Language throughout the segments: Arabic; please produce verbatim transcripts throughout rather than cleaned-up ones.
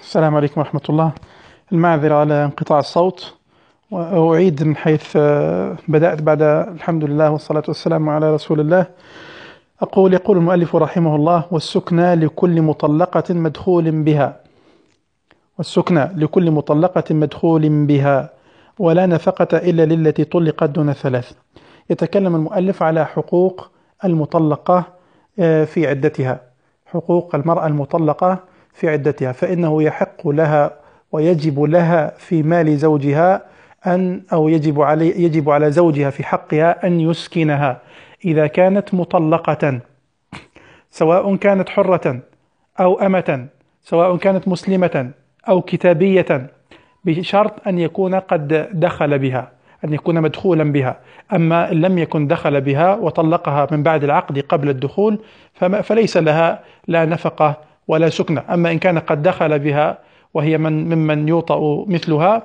السلام عليكم ورحمة الله. المعذرة على انقطاع الصوت، وأعيد من حيث آه، بدأت بعد الحمد لله والصلاة والسلام على رسول الله. أقول يقول المؤلف رحمه الله: والسكنى لكل مطلقة مدخول بها والسكنى لكل مطلقة مدخول بها ولا نفقة إلا للتي طلقت دون ثلاث. يتكلم المؤلف على حقوق المطلقة آه، في عدتها، حقوق المرأة المطلقة في عدتها، فإنه يحق لها ويجب لها في مال زوجها أن أو يجب علي يجب على زوجها في حقها أن يسكنها إذا كانت مطلقة، سواء كانت حرة أو أمة، سواء كانت مسلمة أو كتابية، بشرط أن يكون قد دخل بها، أن يكون مدخولا بها. أما إن لم يكن دخل بها وطلقها من بعد العقد قبل الدخول فليس لها لا نفقة ولا سكنة. أما إن كان قد دخل بها وهي من ممن يوطأ مثلها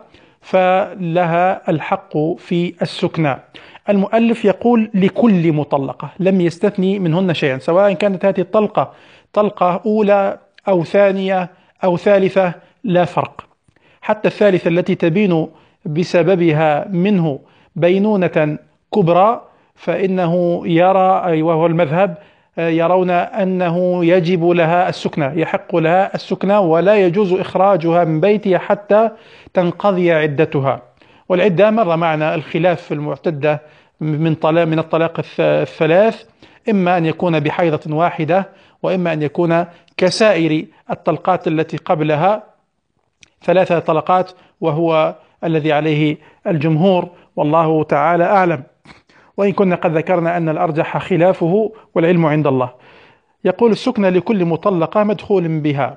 فلها الحق في السكنة. المؤلف يقول لكل مطلقة، لم يستثني منهن شيئا، سواء كانت هذه الطلقة طلقة أولى أو ثانية أو ثالثة لا فرق. حتى الثالثة التي تبين بسببها منه بينونة كبرى فإنه يرى، أي وهو المذهب، يرون أنه يجب لها السكنة، يحق لها السكنة ولا يجوز إخراجها من بيتها حتى تنقضي عدتها. والعدة مر معنا الخلاف في المعتدة من طلاق من الطلاق الثلاث، إما أن يكون بحيضة واحدة، وإما أن يكون كسائر الطلقات التي قبلها ثلاثة طلقات، وهو الذي عليه الجمهور والله تعالى أعلم، وإن كنا قد ذكرنا أن الأرجح خلافه والعلم عند الله. يقول: السكنى لكل مطلقة مدخول بها.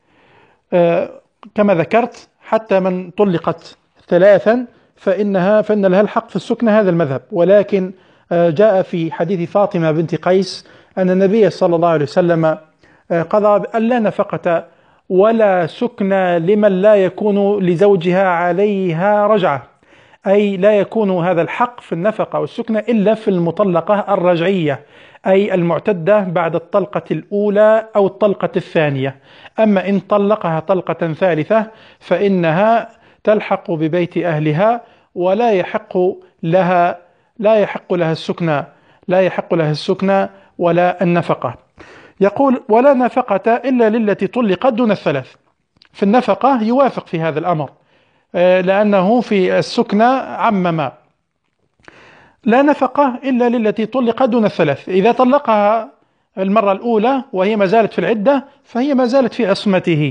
آه كما ذكرت، حتى من طلقت ثلاثا فإنها فإن لها الحق في السكنى، هذا المذهب. ولكن آه جاء في حديث فاطمة بنت قيس أن النبي صلى الله عليه وسلم آه قضى أن لا نفقة ولا سكنى لمن لا يكون لزوجها عليها رجعة، أي لا يكون هذا الحق في النفقة والسكنى إلا في المطلقة الرجعية، أي المعتدة بعد الطلقة الأولى أو الطلقة الثانية. أما إن طلقها طلقة ثالثة فإنها تلحق ببيت أهلها ولا يحق لها لا يحق لها السكنى لا يحق لها السكنى ولا النفقة. يقول: ولا نفقة إلا للتي طلقت دون الثلاث. في النفقة يوافق في هذا الأمر، لأنه في السكنى عمم: لا نفقة إلا للتي طلقت دون الثلاث. إذا طلقها المرة الأولى وهي ما زالت في العدة فهي ما زالت في عصمته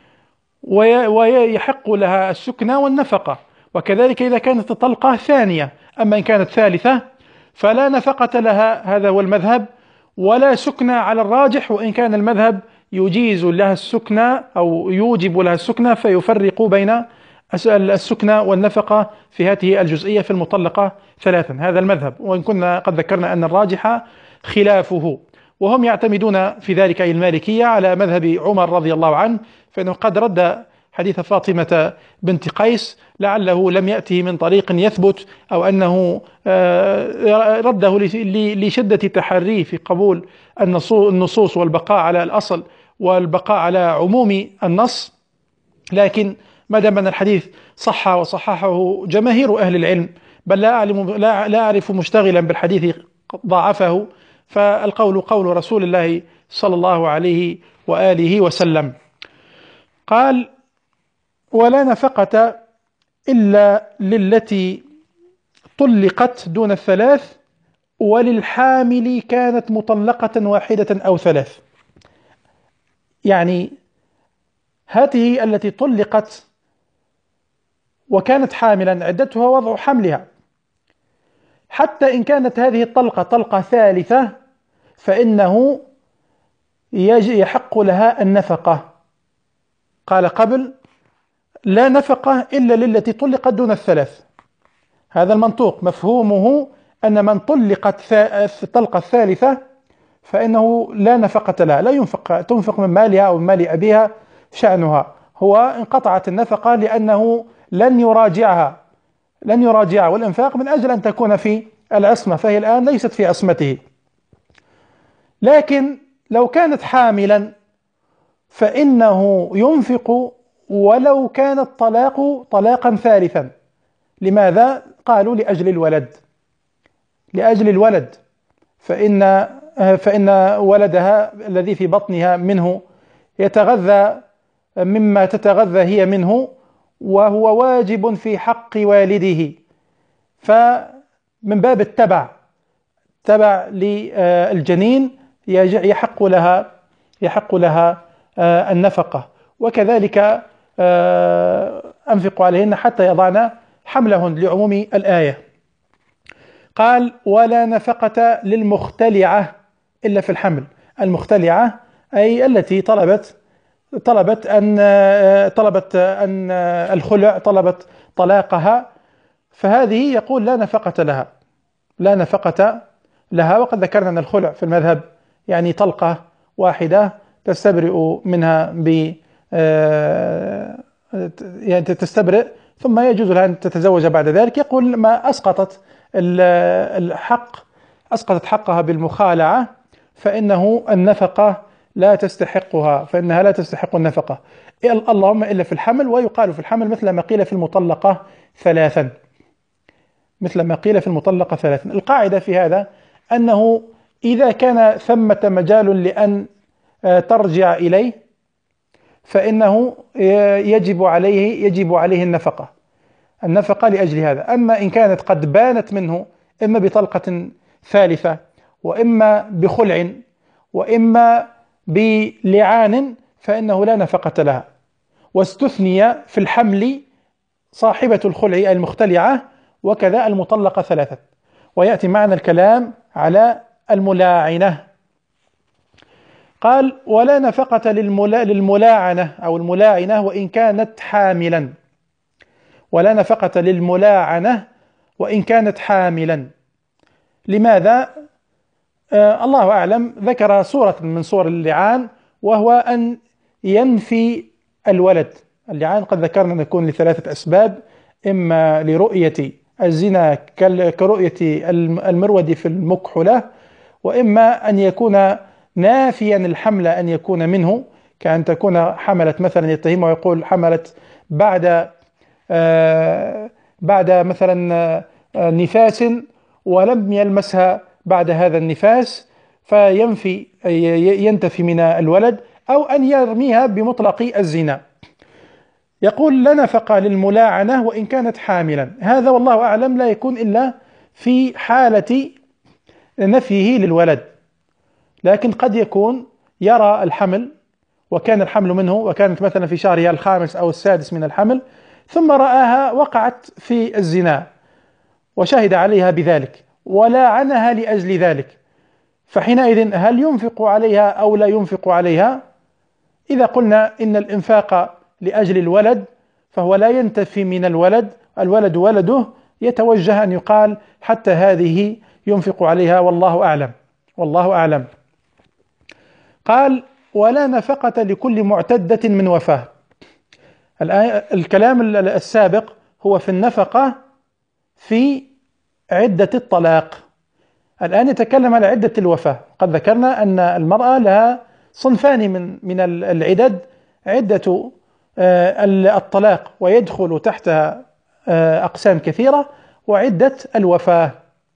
ويحق لها السكنى والنفقة. وكذلك إذا كانت طلقة ثانية. أما إن كانت ثالثة فلا نفقة لها، هذا هو المذهب، ولا سكنى على الراجح، وإن كان المذهب يجيز لها السكنى أو يوجب لها السكنى، فيفرق بين السكنى والنفقة في هذه الجزئية في المطلقة ثلاثا. هذا المذهب، وإن كنا قد ذكرنا أن الراجح خلافه، وهم يعتمدون في ذلك أي المالكية على مذهب عمر رضي الله عنه، فإنه قد رد حديث فاطمة بنت قيس لعله لم يأته من طريق يثبت، أو أنه رده لشدة تحريه في قبول النصوص والبقاء على الأصل والبقاء على عموم النص. لكن ما دام أن الحديث صح وصححه جماهير أهل العلم، بل لا أعلم لا, لا أعرف مشتغلا بالحديث ضعفه، فالقول قول رسول الله صلى الله عليه وآله وسلم. قال: ولا نفقة إلا للتي طلقت دون الثلاث وللحامل كانت مطلقة واحدة أو ثلاث. يعني هذه التي طلقت وكانت حاملا عدتها وضع حملها، حتى إن كانت هذه الطلقة طلقة ثالثة فإنه يحق لها النفقة. قال قبل: لا نفقة إلا للتي طلقت دون الثلاث. هذا المنطوق مفهومه أن من طلقت الطلقة الثالثة فإنه لا نفقة لها، لا ينفق تنفق من مالها أو من مال أبيها، شأنها هو انقطعت النفقة لأنه لن يراجعها لن يراجعها والإنفاق من أجل أن تكون في العصمة، فهي الآن ليست في عصمته. لكن لو كانت حاملا فإنه ينفق ولو كان الطلاق طلاقا ثالثا. لماذا؟ قالوا لأجل الولد، لأجل الولد، فإن فإن ولدها الذي في بطنها منه يتغذى مما تتغذى هي منه، وهو واجب في حق والده، فمن باب التبع، تبع للجنين يحق لها يحق لها النفقة. وكذلك أنفقوا عليهن حتى يضعن حملهن لعموم الآية. قال: ولا نفقة للمختلعة إلا في الحمل. المختلعة أي التي طلبت طلبت أن طلبت أن الخلع، طلبت طلاقها، فهذه يقول لا نفقة لها، لا نفقة لها. وقد ذكرنا أن الخلع في المذهب يعني طلقة واحدة تستبرئ منها ب يعني تستبرئ، ثم يجوز لها أن تتزوج بعد ذلك. يقول ما أسقطت الحق، أسقطت حقها بالمخالعة، فإنه النفقة لا تستحقها، فإنها لا تستحق النفقة اللهم إلا في الحمل. ويقال في الحمل مثل ما قيل في المطلقة ثلاثا، مثل ما قيل في المطلقة ثلاثا. القاعدة في هذا أنه إذا كان ثمة مجال لأن ترجع إليه فإنه يجب عليه يجب عليه النفقة النفقة لأجل هذا. أما إن كانت قد بانت منه إما بطلقة ثالثة، وإما بخلع، وإما بلعان، فإنه لا نفقة لها. واستثني في الحمل صاحبة الخلع المختلعة، وكذا المطلقة ثلاثة. ويأتي معنا الكلام على الملاعنة. قال: ولا نفقة للملا للملاعنة أو الملاعنة وإن كانت حاملا. ولا نفقة للملاعنة وإن كانت حاملا. لماذا؟ آه الله أعلم. ذكر صورة من صور اللعان، وهو أن ينفي الولد. اللعان قد ذكرنا أن يكون لثلاثة أسباب: إما لرؤية الزنا كرؤية المرود في المكحلة، وإما أن يكون نافيا الحمل، أن يكون منه، كأن تكون حملت مثلا، يتهمه ويقول حملت بعد آه بعد مثلا آه نفاس ولم يلمسها بعد هذا النفاس، فينفي ينتفي من الولد، أو أن يرميها بمطلق الزنا. يقول: لا نفقة للملاعنة وإن كانت حاملا. هذا والله أعلم لا يكون إلا في حالة نفيه للولد، لكن قد يكون يرى الحمل وكان الحمل منه، وكانت مثلا في شهرها الخامس أو السادس من الحمل، ثم رآها وقعت في الزنا وشهد عليها بذلك ولاعنها لأجل ذلك، فحينئذ هل ينفق عليها أو لا ينفق عليها؟ إذا قلنا إن الإنفاق لأجل الولد فهو لا ينتفي من الولد، الولد ولده، يتوجه أن يقال حتى هذه ينفق عليها، والله أعلم والله أعلم. قال: ولا نفقة لكل معتدة من وفاة. الكلام السابق هو في النفقة في عدة الطلاق، الآن يتكلم على عدة الوفاة. قد ذكرنا أن المرأة لها صنفان من من العدد: عدة الطلاق ويدخل تحتها أقسام كثيرة، وعدة الوفاة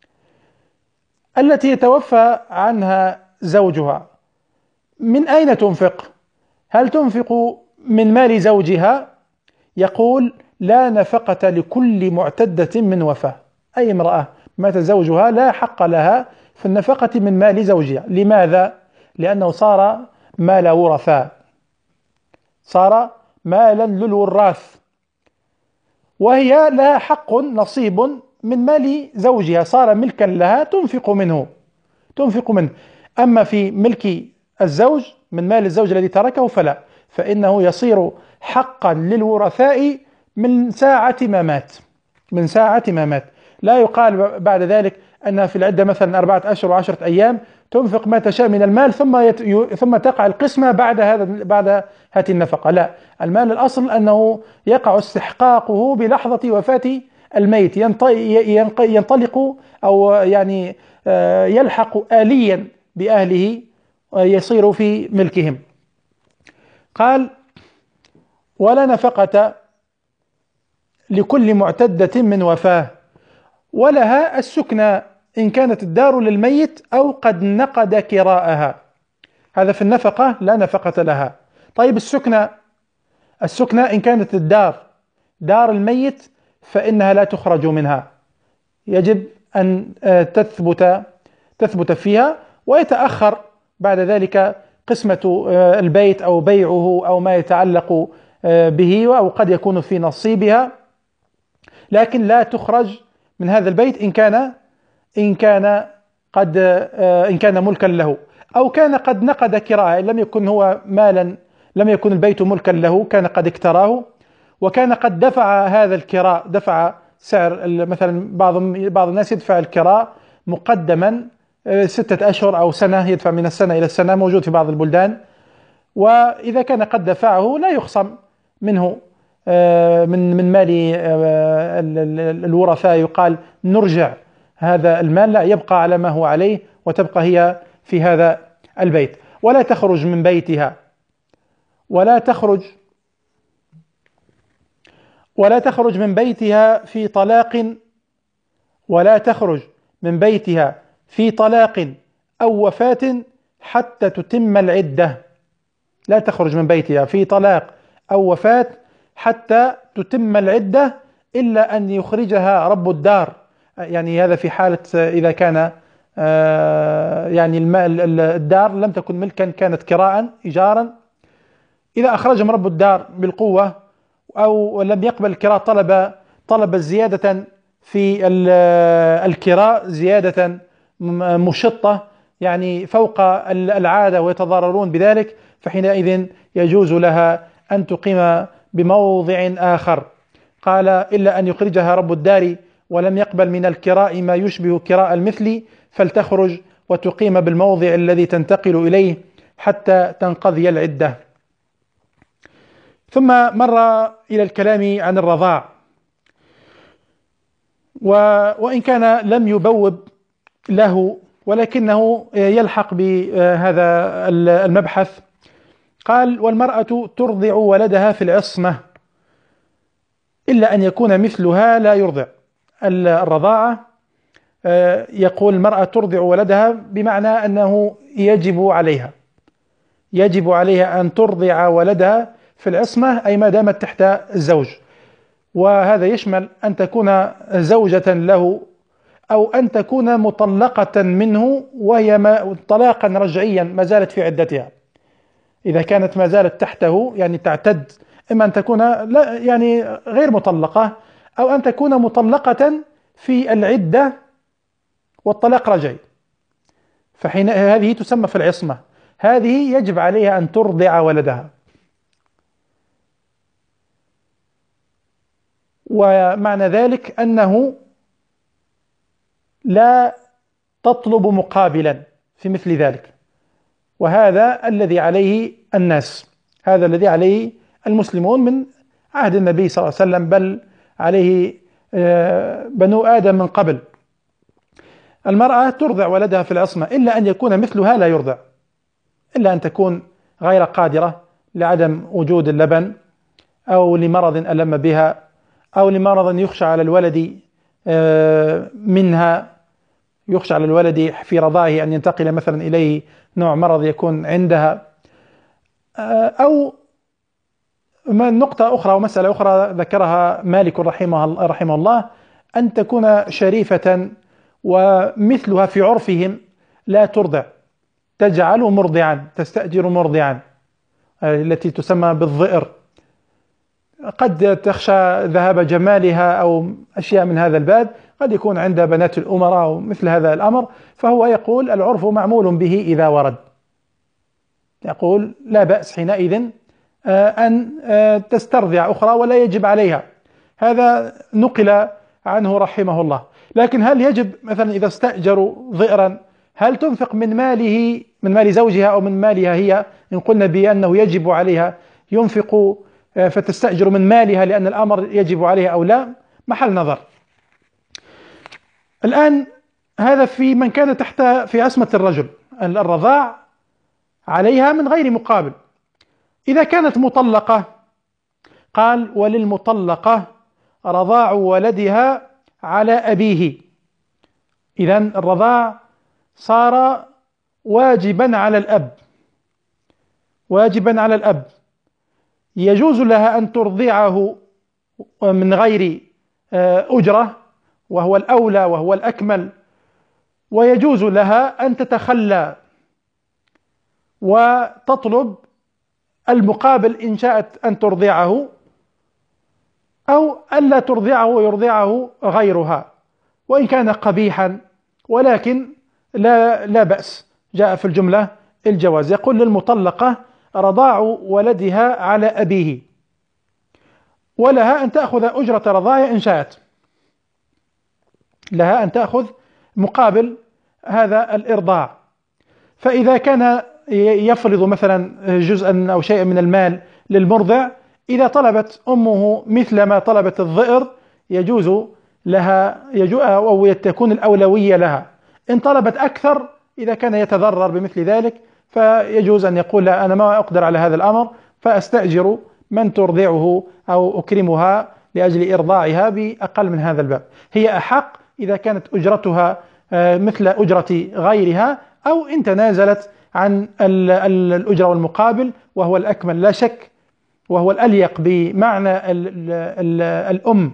التي يتوفى عنها زوجها. من أين تنفق؟ هل تنفق من مال زوجها؟ يقول: لا نفقة لكل معتدة من وفاة. أي امرأة مات زوجها لا حق لها في النفقة من مال زوجها. لماذا؟ لأنه صار مال ورثاء، صار مالا للوراث، وهي لها حق نصيب من مال زوجها، صار ملكا لها تنفق منه تنفق منه. أما في ملك الزوج من مال الزوج الذي تركه فلا، فإنه يصير حقا للورثاء من ساعة ما مات من ساعة ما مات لا يقال بعد ذلك أنها في العدة مثلا أربعة أشهر وعشرة أيام تنفق ما تشاء من المال، ثم يت... ثم تقع القسمة بعد هذا بعد هذه النفقة. لا، المال الأصل أنه يقع استحقاقه بلحظة وفاة الميت، ينطلق أو يعني يلحق آليا بأهله، يصير في ملكهم. قال: ولا نفقة لكل معتدة من وفاة، ولها السكنى إن كانت الدار للميت أو قد نقد كراءها. هذا في النفقة، لا نفقة لها. طيب السكنى، السكنى إن كانت الدار دار الميت فإنها لا تخرج منها، يجب أن تثبت تثبت فيها، ويتأخر بعد ذلك قسمة البيت أو بيعه أو ما يتعلق به، أو قد يكون في نصيبها، لكن لا تخرج من هذا البيت إن كان إن كان قد إن كان ملكا له، أو كان قد نقد كراءه، لم يكن هو مالا، لم يكن البيت ملكا له، كان قد اكتراه وكان قد دفع هذا الكراء، دفع سعر مثلا، بعض بعض الناس يدفع الكراء مقدما ستة أشهر أو سنة، يدفع من السنة إلى السنة، موجود في بعض البلدان. وإذا كان قد دفعه لا يخصم منه من من مال الورثاء، يقال نرجع هذا المال، لا، يبقى على ما هو عليه وتبقى هي في هذا البيت. ولا تخرج من بيتها، ولا تخرج ولا تخرج من بيتها في طلاق ولا تخرج من بيتها في طلاق أو وفاة حتى تتم العدة. لا تخرج من بيتها في طلاق أو وفاة حتى تتم العدة، إلا أن يخرجها رب الدار. يعني هذا في حالة إذا كان يعني الدار لم تكن ملكا، كانت كراء إيجارا. إذا أخرجهم رب الدار بالقوة أو لم يقبل الكراء، طلب طلب زيادة في الكراء، زيادة مشطة يعني فوق العادة ويتضررون بذلك، فحينئذ يجوز لها أن تقيم بموضع آخر. قال إلا أن يخرجها رب الدار ولم يقبل من الكراء ما يشبه كراء المثل، فلتخرج وتقيم بالموضع الذي تنتقل إليه حتى تنقضي العدة. ثم مر إلى الكلام عن الرضاع، وإن كان لم يبوب له ولكنه يلحق بهذا المبحث. قال: والمرأة ترضع ولدها في العصمة إلا أن يكون مثلها لا يرضع. الرضاعة يقول المرأة ترضع ولدها بمعنى أنه يجب عليها يجب عليها أن ترضع ولدها في العصمة، أي ما دامت تحت الزوج، وهذا يشمل أن تكون زوجة له أو أن تكون مطلقة منه وهي طلاقا رجعيا ما زالت في عدتها. إذا كانت ما زالت تحته يعني تعتد، إما أن تكون لا يعني غير مطلقة، أو أن تكون مطلقة في العدة والطلاق رجعي، فحين هذه تسمى في العصمة، هذه يجب عليها أن ترضع ولدها. ومعنى ذلك أنه لا تطلب مقابلا في مثل ذلك، وهذا الذي عليه الناس، هذا الذي عليه المسلمون من عهد النبي صلى الله عليه وسلم، بل عليه بنو آدم من قبل. المرأة ترضع ولدها في العصمة إلا أن يكون مثلها لا يرضع، إلا أن تكون غير قادرة لعدم وجود اللبن، أو لمرض ألم بها، أو لمرض يخشى على الولد منها، يخشى على الولد في رضاعه أن ينتقل مثلا إليه نوع مرض يكون عندها. أو نقطة أخرى ومسألة أخرى ذكرها مالك رحمه, رحمه الله، أن تكون شريفة ومثلها في عرفهم لا ترضع، تجعل مرضعا، تستأجر مرضعا، التي تسمى بالظئر، قد تخشى ذهاب جمالها أو أشياء من هذا الباب، قد يكون عند بنات الأمراء أو مثل هذا الأمر، فهو يقول العرف معمول به إذا ورد، يقول لا بأس حينئذ أن تسترضع أخرى ولا يجب عليها. هذا نقل عنه رحمه الله. لكن هل يجب مثلا إذا استأجروا ظئرا هل تنفق من ماله، من مال زوجها أو من مالها هي؟ إن قلنا بأنه يجب عليها ينفق فتستأجر من مالها لأن الأمر يجب عليها أو لا، محل نظر. الآن هذا في من كان تحت في عصمة الرجل، الرضاع عليها من غير مقابل. إذا كانت مطلقة قال: وللمطلقة رضاع ولدها على أبيه. إذن الرضاع صار واجبا على الأب، واجبا على الأب. يجوز لها أن ترضعه من غير أجرة، وهو الأولى وهو الأكمل، ويجوز لها أن تتخلى وتطلب المقابل إن شاءت أن ترضعه، أو ألا ترضعه ويرضعه غيرها وإن كان قبيحا، ولكن لا, لا بأس، جاء في الجملة الجواز. يقول: للمطلقة رضاع ولدها على أبيه، ولها أن تأخذ أجرة رضاعه إن شاءت، لها أن تأخذ مقابل هذا الإرضاع. فإذا كان يفرض مثلا جزءا أو شيئا من المال للمرضع، إذا طلبت أمه مثل ما طلبت الظئر يجوز لها، يجوز أو تكون الأولوية لها. إن طلبت أكثر، إذا كان يتضرر بمثل ذلك، فيجوز أن يقول: لا، أنا ما أقدر على هذا الأمر، فأستأجر من ترضعه أو أكرمها لأجل إرضاعها بأقل من هذا الباب. هي أحق إذا كانت أجرتها مثل أجرة غيرها، أو إن تنازلت عن الأجرة والمقابل، وهو الأكمل لا شك، وهو الأليق بمعنى ال ال الأم،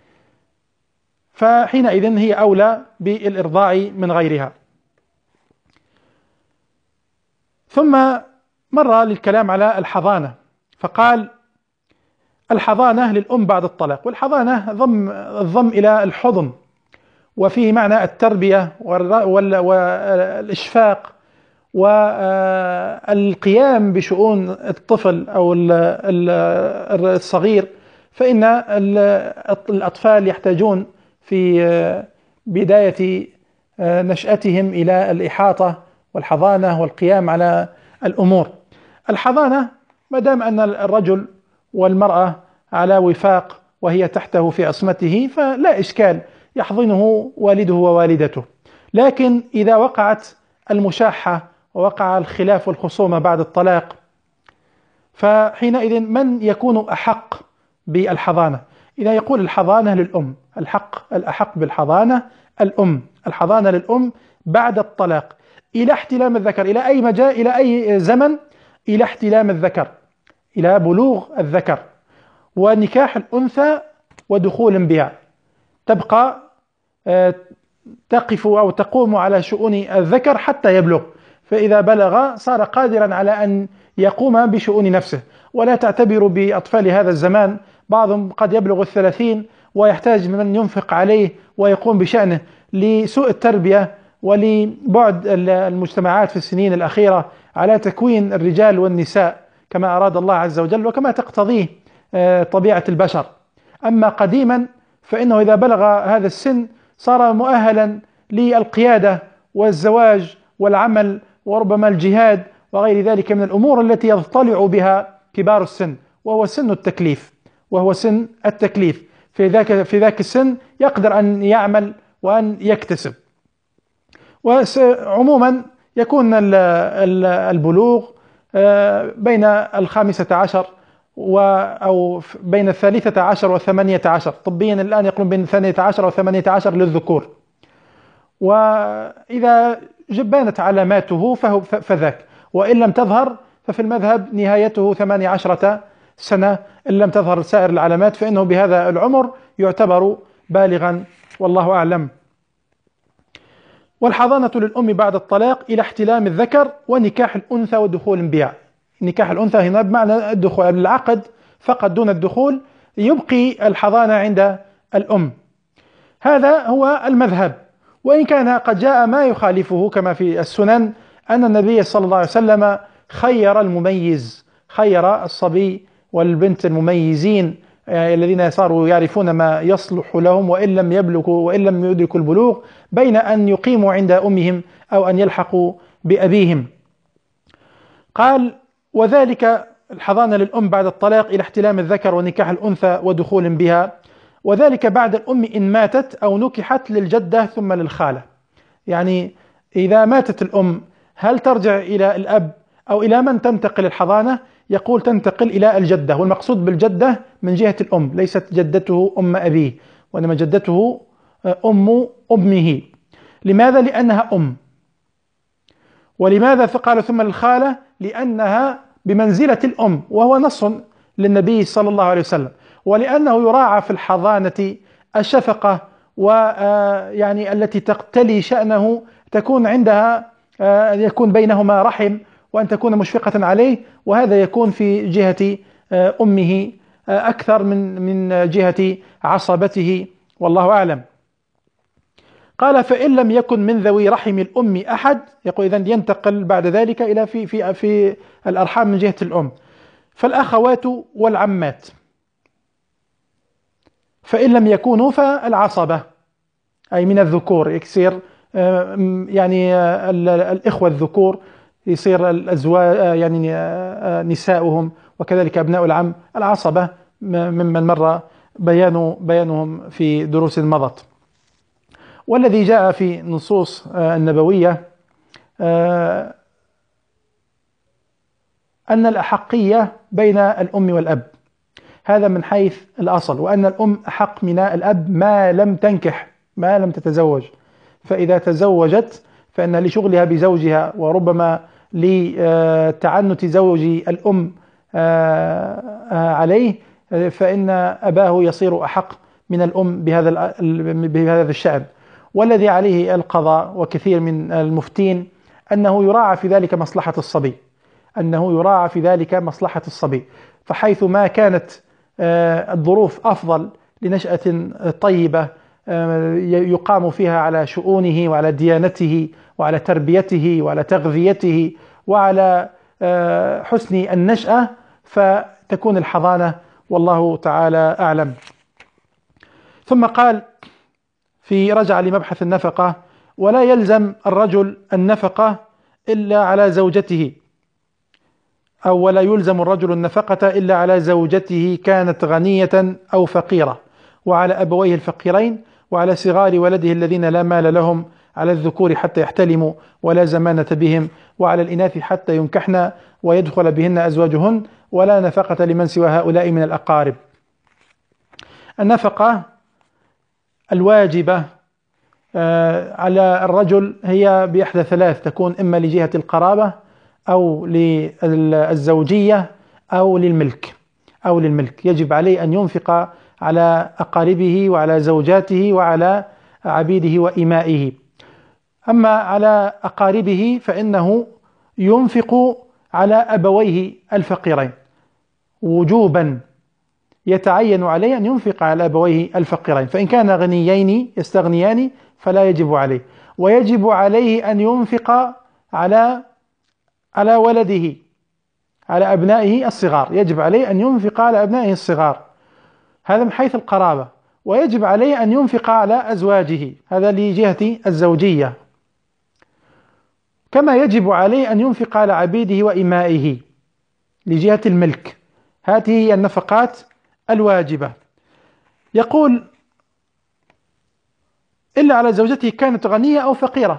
فحينئذ هي أولى بالإرضاع من غيرها. ثم مر للكلام على الحضانة، فقال: الحضانة للأم بعد الطلاق. والحضانة ضم الضم إلى الحضن، وفيه معنى التربية والإشفاق والقيام بشؤون الطفل أو الصغير. فإن الأطفال يحتاجون في بداية نشأتهم إلى الإحاطة والحضانة والقيام على الأمور. الحضانة ما دام أن الرجل والمرأة على وفاق وهي تحته في عصمته فلا إشكال، يحضنه والده ووالدته. لكن إذا وقعت المشاحة ووقع الخلاف والخصومة بعد الطلاق، فحينئذ من يكون أحق بالحضانة؟ إذا يقول الحضانة للأم، الحق الأحق بالحضانة الأم، الحضانة للأم بعد الطلاق إلى احتلام الذكر، إلى أي مجال، إلى أي زمن؟ إلى احتلام الذكر، إلى بلوغ الذكر، ونكاح الأنثى ودخول بها. تبقى تقف أو تقوم على شؤون الذكر حتى يبلغ، فإذا بلغ صار قادرا على أن يقوم بشؤون نفسه. ولا تعتبر بأطفال هذا الزمان، بعضهم قد يبلغ الثلاثين ويحتاج من ينفق عليه ويقوم بشأنه لسوء التربية ولبعد المجتمعات في السنين الأخيرة على تكوين الرجال والنساء كما أراد الله عز وجل وكما تقتضيه طبيعة البشر. أما قديما فإنه إذا بلغ هذا السن صار مؤهلا للقيادة والزواج والعمل وربما الجهاد وغير ذلك من الأمور التي يضطلع بها كبار السن، وهو سن التكليف، وهو سن التكليف. في ذاك في ذاك السن يقدر أن يعمل وأن يكتسب. وعموما يكون البلوغ بين الخامسة عشر أو بين الثالثة عشر والثمانية عشر، طبيا الآن يقولون بين الثانية عشر والثمانية عشر للذكور. وإذا بانت علاماته فهو فذاك، وإن لم تظهر ففي المذهب نهايته ثمانية عشرة سنة. إن لم تظهر سائر العلامات فإنه بهذا العمر يعتبر بالغا، والله أعلم. والحضانة للأم بعد الطلاق إلى احتلام الذكر ونكاح الأنثى ودخول بها. نكاح الأنثى هنا بمعنى الدخول، العقد فقط دون الدخول، يبقي الحضانة عند الأم. هذا هو المذهب، وإن كان قد جاء ما يخالفه كما في السنن أن النبي صلى الله عليه وسلم خير المميز، خير الصبي والبنت المميزين الذين صاروا يعرفون ما يصلح لهم وإن لم يبلغوا وإن لم يدركوا البلوغ، بين أن يقيموا عند أمهم أو أن يلحقوا بأبيهم. قال: وذلك الحضانة للأم بعد الطلاق إلى احتلام الذكر ونكاح الأنثى ودخول بها، وذلك بعد الأم إن ماتت أو نكحت للجدة ثم للخالة. يعني إذا ماتت الأم هل ترجع إلى الأب أو إلى من تنتقل الحضانة؟ يقول تنتقل إلى الجدة، والمقصود بالجدة من جهة الأم، ليست جدته أم أبيه، وإنما جدته أم أمه. لماذا؟ لأنها أم. ولماذا قال ثم الخالة؟ لأنها بمنزلة الأم، وهو نص للنبي صلى الله عليه وسلم. ولأنه يراعى في الحضانة الشفقة، ويعني التي تقتلي شأنه، تكون عندها يكون بينهما رحم، وأن تكون مشفقة عليه، وهذا يكون في جهة أمه أكثر من من جهة عصبته، والله أعلم. قال فإن لم يكن من ذوي رحم الأم أحد، يقول إذن ينتقل بعد ذلك إلى في في في الأرحام من جهة الأم، فالأخوات والعمات. فإن لم يكونوا فالعصبة، أي من الذكور، يصير يعني الإخوة الذكور، يصير الأزواج يعني نساؤهم، وكذلك أبناء العم العصبة، ممن مر بيان بيانهم في دروس مضت. والذي جاء في نصوص النبوية أن الأحقية بين الأم والأب، هذا من حيث الأصل، وأن الأم أحق من الأب ما لم تنكح، ما لم تتزوج. فإذا تزوجت فإن لشغلها بزوجها، وربما لتعنت زوج الأم عليه، فإن أباه يصير أحق من الأم بهذا بهذا الشأن. والذي عليه القضاء وكثير من المفتين أنه يراعى في ذلك مصلحة الصبي، أنه يراعى في ذلك مصلحة الصبي، فحيث ما كانت الظروف أفضل لنشأة طيبة يقام فيها على شؤونه وعلى ديانته وعلى تربيته وعلى تغذيته وعلى حسن النشأة، فتكون الحضانة، والله تعالى أعلم. ثم قال في رجع لمبحث النفقة: ولا يلزم الرجل النفقة إلا على زوجته، أو ولا يلزم الرجل النفقة إلا على زوجته كانت غنية أو فقيرة، وعلى أبويه الفقيرين، وعلى صغار ولده الذين لا مال لهم، على الذكور حتى يحتلموا ولا زمانة بهم، وعلى الإناث حتى ينكحن ويدخل بهن أزواجهن، ولا نفقة لمن سوى هؤلاء من الأقارب. النفقة الواجبة على الرجل هي بإحدى ثلاث، تكون إما لجهة القرابة أو للزوجية أو للملك أو للملك يجب عليه أن ينفق على أقاربه وعلى زوجاته وعلى عبيده وإمائه. أما على أقاربه فإنه ينفق على أبويه الفقيرين وجوبا، يتعين عليه أن ينفق على أبويه الفقيرين، فإن كان غنيين يستغنيان فلا يجب عليه، ويجب عليه أن ينفق على على ولده، على أبنائه الصغار، يجب عليه أن ينفق على أبنائه الصغار، هذا من حيث القرابة. ويجب عليه أن ينفق على أزواجه، هذا لجهة الزوجية. كما يجب عليه أن ينفق على عبيده وإمائه لجهة الملك. هذه هي النفقات الواجبة. يقول: إلا على زوجته كانت غنية أو فقيرة،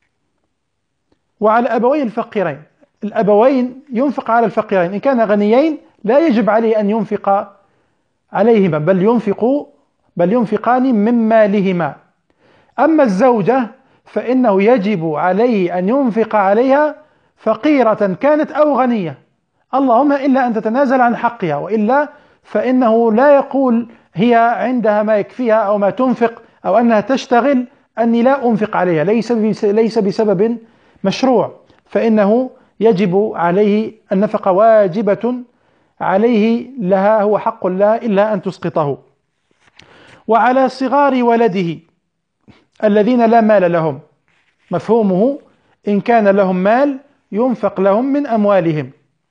وعلى أبويه الفقيرين. الأبوين ينفق على الفقيرين، إن كان غنيين لا يجب عليه أن ينفق عليهما، بل ينفق بل ينفقان من مالهما. أما الزوجة فإنه يجب عليه أن ينفق عليها فقيرة كانت أو غنية، اللهم إلا أن تتنازل عن حقها، وإلا فإنه لا يقول هي عندها ما يكفيها أو ما تنفق أو أنها تشتغل أني لا أنفق عليها، ليس ليس بسبب مشروع، فإنه يجب عليه النفقة، واجبة عليه لها، هو حق لا إلا أن تسقطه. وعلى صغار ولده الذين لا مال لهم، مفهومه إن كان لهم مال ينفق لهم من أموالهم.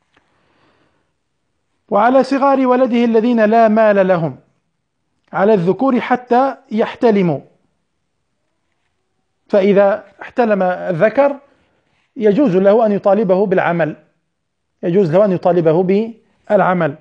وعلى صغار ولده الذين لا مال لهم، على الذكور حتى يحتلموا، فإذا احتلم الذكر يجوز له أن يطالبه بالعمل، يجوز له أن يطالبه بالعمل.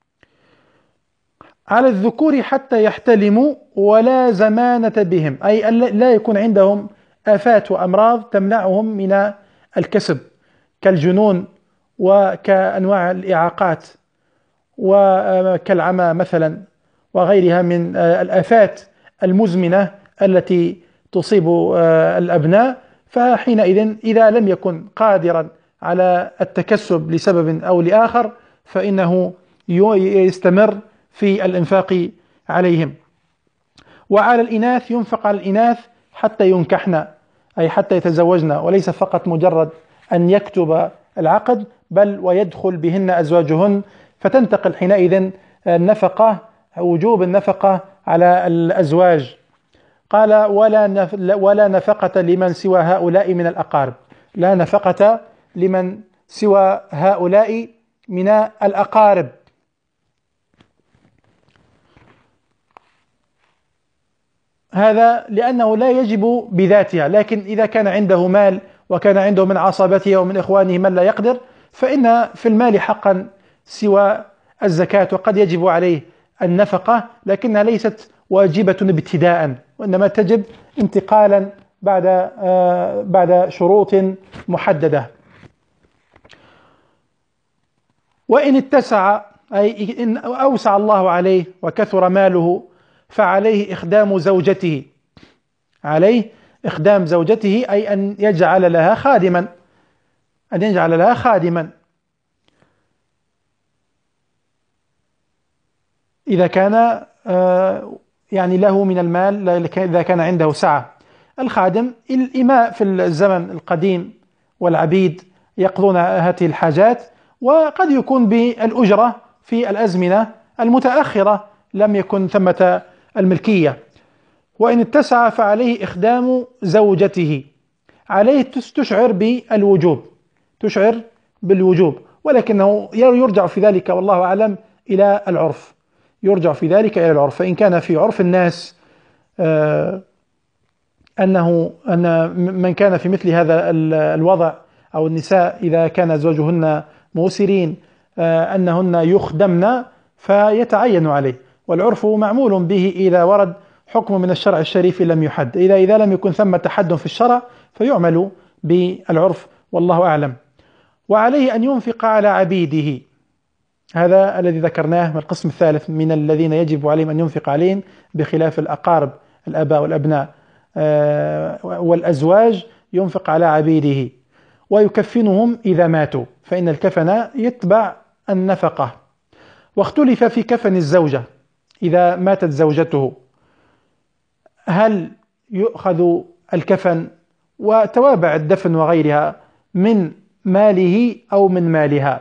على الذكور حتى يحتلموا ولا زمانة بهم، أي لا يكون عندهم آفات وأمراض تمنعهم من الكسب كالجنون وكأنواع الإعاقات وكالعمى مثلا وغيرها من الآفات المزمنة التي تصيب الأبناء، فحينئذ إذا لم يكن قادرا على التكسب لسبب أو لآخر فإنه يستمر في الإنفاق عليهم. وعلى الإناث ينفق على الإناث حتى ينكحن، أي حتى يتزوجن، وليس فقط مجرد أن يكتب العقد، بل ويدخل بهن أزواجهن، فتنتقل حينئذ النفقة، وجوب النفقة على الأزواج. قال ولا ولا نفقة لمن سوى هؤلاء من الأقارب، لا نفقة لمن سوى هؤلاء من الأقارب. هذا لأنه لا يجب بذاتها، لكن إذا كان عنده مال وكان عنده من عصبته ومن إخوانه من لا يقدر، فإن في المال حقا سوى الزكاة، وقد يجب عليه النفقة، لكنها ليست واجبة ابتداء، وإنما تجب انتقالا بعد آه بعد شروط محددة. وإن اتسع، أي إن أوسع الله عليه وكثر ماله، فعليه إخدام زوجته، عليه إخدام زوجته، أي أن يجعل لها خادما، أن يجعل لها خادما إذا كان آه يعني له من المال، إذا كان عنده سعة. الخادم الإماء في الزمن القديم والعبيد يقضون هذه الحاجات، وقد يكون بالأجرة في الأزمنة المتأخرة لم يكن ثمة الملكية. وإن اتسع فعليه إخدام زوجته، عليه تشعر بالوجوب، تشعر بالوجوب، ولكنه يرجع في ذلك والله أعلم إلى العرف، يرجع في ذلك إلى العرف. فإن كان في عرف الناس آه أنه أن من كان في مثل هذا الوضع، أو النساء إذا كان أزواجهن موسرين آه أنهن يخدمن، فيتعين عليه، والعرف معمول به إذا ورد حكم من الشرع الشريف لم يحد. إذا إذا لم يكن ثم تحد في الشرع فيعمل بالعرف والله أعلم. وعليه أن ينفق على عبيده، هذا الذي ذكرناه من القسم الثالث من الذين يجب عليهم أن ينفق عليهم، بخلاف الأقارب الآباء والأبناء والأزواج، ينفق على عبيده. ويكفنهم إذا ماتوا، فإن الكفن يتبع النفقة. واختلف في كفن الزوجة إذا ماتت زوجته، هل يؤخذ الكفن وتوابع الدفن وغيرها من ماله أو من مالها؟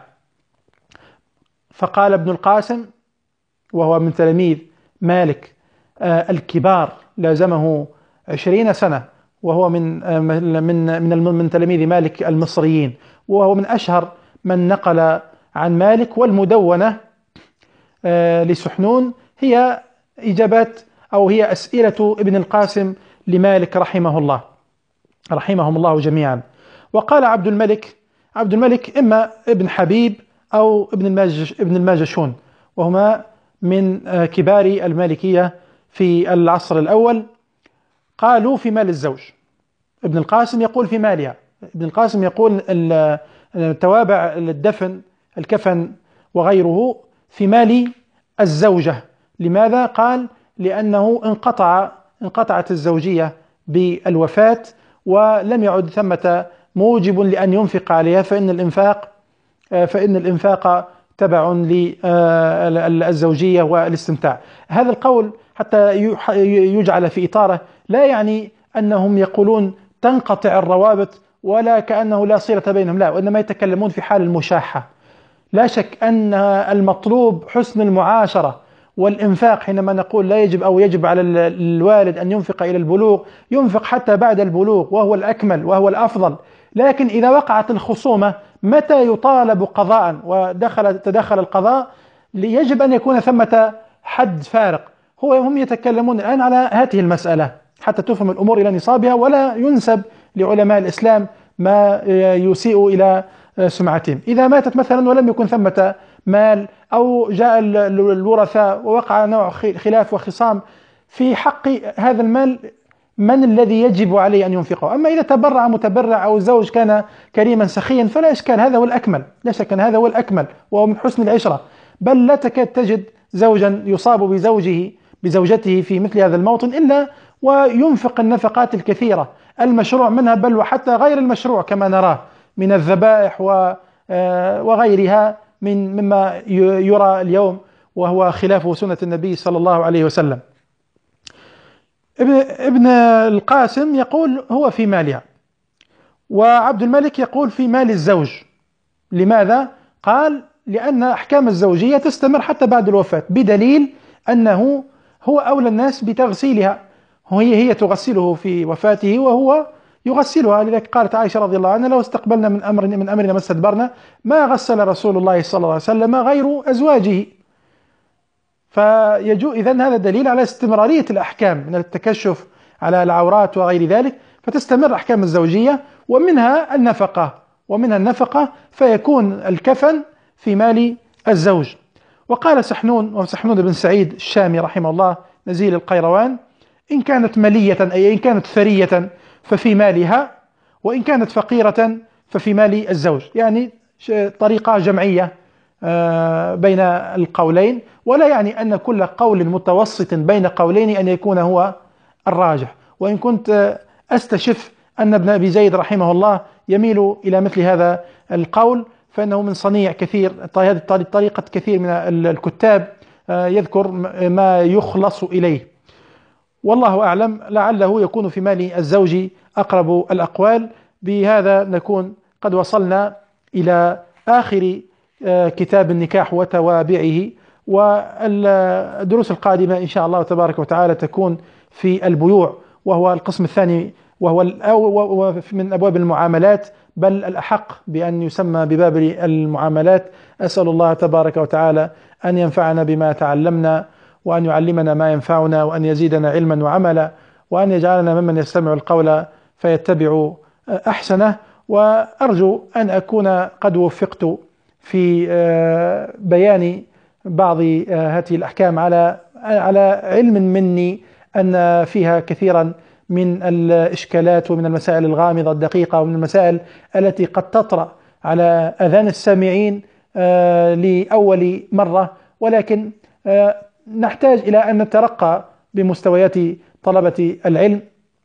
فقال ابن القاسم، وهو من تلاميذ مالك الكبار، لازمه عشرين سنة، وهو من من من من تلاميذ مالك المصريين، وهو من أشهر من نقل عن مالك. والمدونة لسحنون هي إجابات أو هي أسئلة ابن القاسم لمالك رحمه الله، رحمهم الله جميعا. وقال عبد الملك، عبد الملك إما ابن حبيب أو ابن الماجش ابن الماجشون، وهما من كبار المالكية في العصر الأول، قالوا في مال الزوج. ابن القاسم يقول في مالها، ابن القاسم يقول توابع الدفن الكفن وغيره في مال الزوجة. لماذا؟ قال لأنه انقطع انقطعت الزوجية بالوفاة، ولم يعد ثمة موجب لأن ينفق عليها، فإن الإنفاق فإن الإنفاق تبع للزوجية والاستمتاع. هذا القول حتى يجعل في إطاره لا يعني أنهم يقولون تنقطع الروابط ولا كأنه لا صلة بينهم، لا، وإنما يتكلمون في حال المشاحة. لا شك أن المطلوب حسن المعاشرة والإنفاق. حينما نقول لا يجب أو يجب على الوالد أن ينفق إلى البلوغ، ينفق حتى بعد البلوغ، وهو الأكمل وهو الأفضل. لكن إذا وقعت الخصومة متى يطالب قضاء ودخل تدخل القضاء، يجب أن يكون ثمة حد فارق. هو هم يتكلمون الآن على هذه المسألة حتى تفهم الأمور إلى نصابها، ولا ينسب لعلماء الإسلام ما يسيء إلى سمعتهم. إذا ماتت مثلا ولم يكن ثمة مال، أو جاء الورثاء ووقع نوع خلاف وخصام في حق هذا المال، من الذي يجب عليه أن ينفقه. أما إذا تبرع متبرع أو الزوج كان كريما سخيا فلا إشكال، هذا هو الأكمل، لا شك أن هذا هو الأكمل وهو من حسن العشرة. بل لا تكاد تجد زوجا يصاب بزوجه بزوجته في مثل هذا الموطن إلا وينفق النفقات الكثيرة المشروع منها، بل وحتى غير المشروع كما نراه من الذبائح وغيرها من مما يرى اليوم، وهو خلاف سنة النبي صلى الله عليه وسلم. ابن القاسم يقول هو في مالها، وعبد الملك يقول في مال الزوج. لماذا؟ قال لأن أحكام الزوجية تستمر حتى بعد الوفاة، بدليل أنه هو أولى الناس بتغسيلها، وهي هي تغسله في وفاته وهو يغسلها. لذلك قالت عائشة رضي الله عنها: لو استقبلنا من أمر من أمرنا ما استدبرنا ما غسل رسول الله صلى الله عليه وسلم غير أزواجه. فيجو إذن هذا دليل على استمرارية الأحكام من التكشف على العورات وغير ذلك، فتستمر أحكام الزوجية، ومنها النفقة ومنها النفقة فيكون الكفن في مال الزوج. وقال سحنون وسحنون بن سعيد الشامي رحمه الله نزيل القيروان: إن كانت ملية أي إن كانت ثرية ففي مالها، وإن كانت فقيرة ففي مال الزوج. يعني طريقة جمعية بين القولين، ولا يعني أن كل قول متوسط بين قولين أن يكون هو الراجح. وإن كنت أستشف أن ابن أبي زيد رحمه الله يميل إلى مثل هذا القول، فإنه من صنيع كثير هذه طريقة كثير من الكتاب يذكر ما يخلص إليه، والله أعلم. لعله يكون في مال الزوج أقرب الأقوال. بهذا نكون قد وصلنا إلى آخر كتاب النكاح وتوابعه، والدروس القادمة إن شاء الله تبارك وتعالى تكون في البيوع، وهو القسم الثاني، وهو من أبواب المعاملات، بل الأحق بأن يسمى بباب المعاملات. أسأل الله تبارك وتعالى أن ينفعنا بما تعلمنا، وأن يعلمنا ما ينفعنا، وأن يزيدنا علما وعملا، وأن يجعلنا ممن يستمع القول فيتبع أحسنه. وأرجو أن أكون قد وفقت في بيان بعض هذه الأحكام على على علم مني أن فيها كثيرا من الإشكالات ومن المسائل الغامضة الدقيقة، ومن المسائل التي قد تطرأ على أذان السامعين لأول مرة، ولكن نحتاج إلى أن نترقى بمستويات طلبة العلم،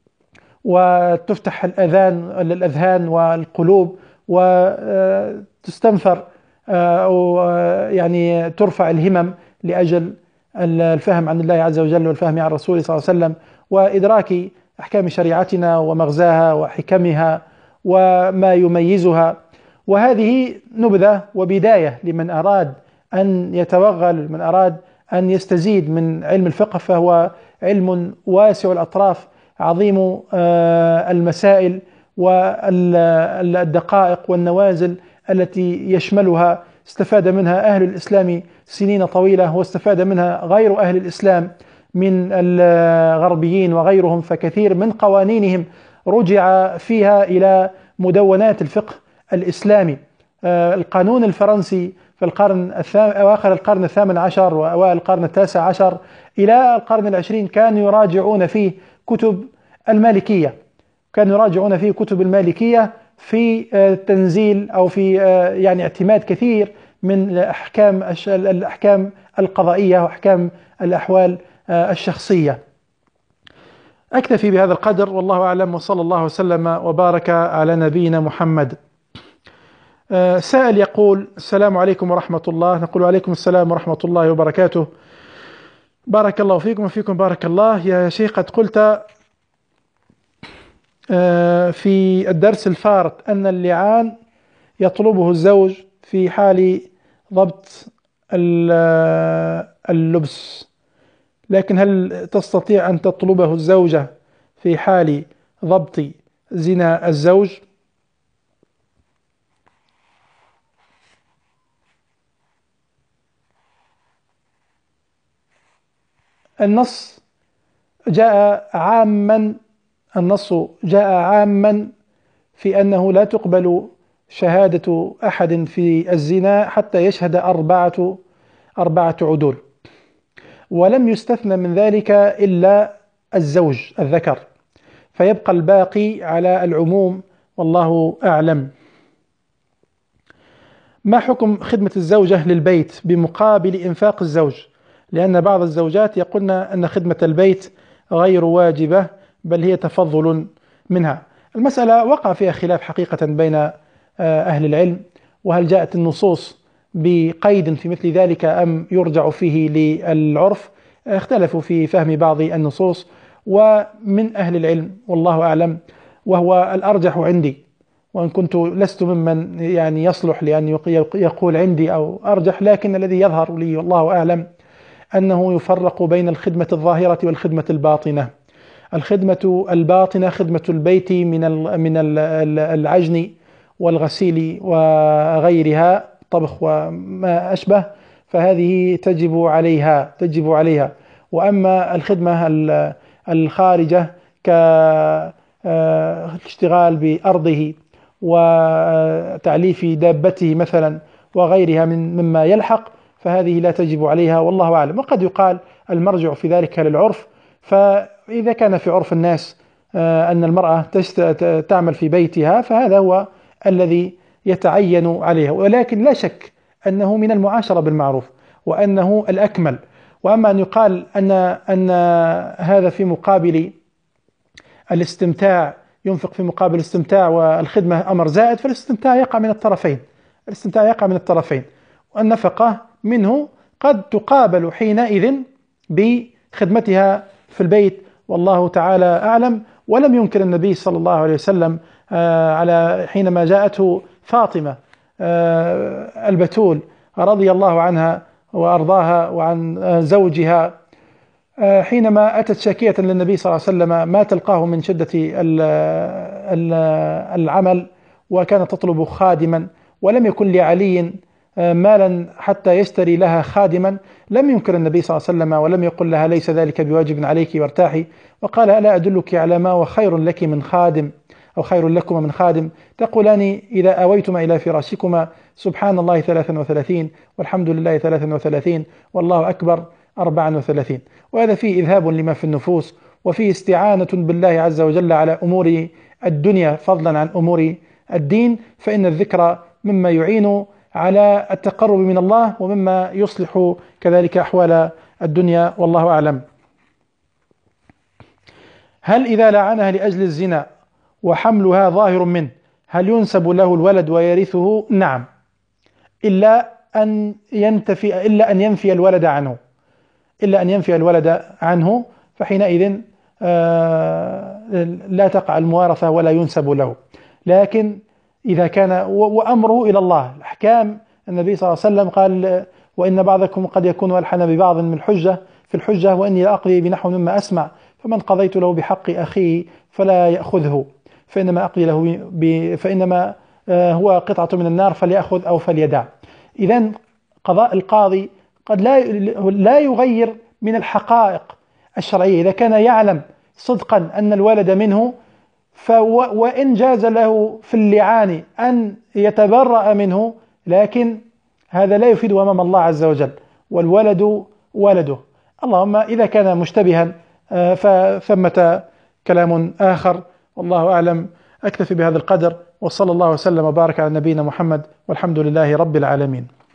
وتفتح الأذان الأذهان والقلوب، وتستنفر أو يعني ترفع الهمم لأجل الفهم عن الله عز وجل والفهم عن رسوله صلى الله عليه وسلم، وإدراك أحكام شريعتنا ومغزاها وحكمها وما يميزها. وهذه نبذة وبداية لمن أراد أن يتوغل، من أراد أن يستزيد من علم الفقه، فهو علم واسع الأطراف عظيم المسائل والدقائق والنوازل التي يشملها. استفاد منها أهل الإسلام سنين طويلة، واستفاد منها غير أهل الإسلام من الغربيين وغيرهم، فكثير من قوانينهم رجع فيها إلى مدونات الفقه الإسلامي. القانون الفرنسي في القرن أواخر القرن الثامن عشر وأوائل القرن التاسع عشر إلى القرن العشرين كانوا يراجعون فيه كتب المالكية، كانوا يراجعون فيه كتب المالكية في تنزيل أو في يعني اعتماد كثير من الأحكام الأحكام القضائية وأحكام الأحوال الشخصية. أكتفي بهذا القدر، والله أعلم، وصلى الله وسلم وبارك على نبينا محمد. سائل يقول: السلام عليكم ورحمة الله. نقول عليكم السلام ورحمة الله وبركاته. بارك الله فيكم وفيكم بارك الله. يا شيخ، قد قلت في الدرس الفارط أن اللعان يطلبه الزوج في حال ضبط اللبس، لكن هل تستطيع أن تطلبه الزوجة في حال ضبط زنا الزوج؟ النص جاء عاما النص جاء عاما في أنه لا تقبل شهادة أحد في الزنا حتى يشهد أربعة أربعة عدول، ولم يستثنى من ذلك إلا الزوج الذكر. فيبقى الباقي على العموم، والله أعلم. ما حكم خدمة الزوجة للبيت بمقابل إنفاق الزوج؟ لأن بعض الزوجات يقولن أن خدمة البيت غير واجبة، بل هي تفضل منها. المسألة وقع فيها خلاف حقيقة بين أهل العلم، وهل جاءت النصوص بقيد في مثل ذلك أم يرجع فيه للعرف؟ اختلفوا في فهم بعض النصوص، ومن أهل العلم والله أعلم، وهو الأرجح عندي، وإن كنت لست ممن يعني يصلح لأن يقول عندي أو أرجح، لكن الذي يظهر لي والله أعلم أنه يفرق بين الخدمة الظاهرة والخدمة الباطنة. الخدمة الباطنة خدمة البيت من من العجن والغسيل وغيرها، طبخ وما أشبه، فهذه تجب عليها تجب عليها وأما الخدمة الخارجة كاشتغال بأرضه وتعليف دابته مثلا وغيرها من مما يلحق، فهذه لا تجب عليها والله أعلم. وقد يقال المرجع في ذلك للعرف، فإذا كان في عرف الناس أن المرأة تعمل في بيتها فهذا هو الذي يتعين عليها، ولكن لا شك أنه من المعاشرة بالمعروف وأنه الأكمل. وأما أن يقال أن أن هذا في مقابل الاستمتاع، ينفق في مقابل الاستمتاع والخدمة أمر زائد، فالاستمتاع يقع من الطرفين الاستمتاع يقع من الطرفين والنفقة منه قد تقابل حينئذ بخدمتها في البيت، والله تعالى أعلم. ولم ينكر النبي صلى الله عليه وسلم على حينما جاءته فاطمة البتول رضي الله عنها وأرضاها وعن زوجها، حينما أتت شاكية للنبي صلى الله عليه وسلم ما تلقاه من شدة العمل، وكانت تطلب خادما، ولم يكن لعلي مالا حتى يشتري لها خادما، لم ينكر النبي صلى الله عليه وسلم ولم يقل لها ليس ذلك بواجب عليك وارتاحي، وقال ألا أدلك على ما هو خير لك من خادم أو خير لكما من خادم تقولان إذا أويتما إلى فراشكما سبحان الله ثلاثا وثلاثين والحمد لله ثلاثا وثلاثين والله أكبر أربعا وثلاثين. وهذا فيه إذهاب لما في النفوس، وفيه استعانة بالله عز وجل على أمور الدنيا فضلا عن أمور الدين، فإن الذكر مما يعين على التقرب من الله ومما يصلح كذلك أحوال الدنيا، والله أعلم. هل إذا لعنها لأجل الزنا وحملها ظاهر منه هل ينسب له الولد ويرثه؟ نعم، إلا أن ينتفي إلا أن ينفي الولد عنه إلا أن ينفي الولد عنه فحينئذ لا تقع الموارثة ولا ينسب له. لكن إذا كان وأمره إلى الله، الأحكام النبي صلى الله عليه وسلم قال وإن بعضكم قد يكون ألحن ببعض من الحجة في الحجة وإني لأقضي بنحو مما أسمع، فمن قضيت له بحق أخيه فلا يأخذه فإنما أقضي له ب... فإنما هو قطعة من النار فليأخذ أو فليدع. إذن قضاء القاضي قد لا لا يغير من الحقائق الشرعية إذا كان يعلم صدقا أن الولد منه، وإن جاز له في اللعان أن يتبرأ منه، لكن هذا لا يفيد أمام الله عز وجل، والولد ولده. اللهم إذا كان مشتبها فثمة كلام آخر، والله أعلم. أكتفي بهذا القدر، وصلى الله وسلم وبارك على نبينا محمد، والحمد لله رب العالمين.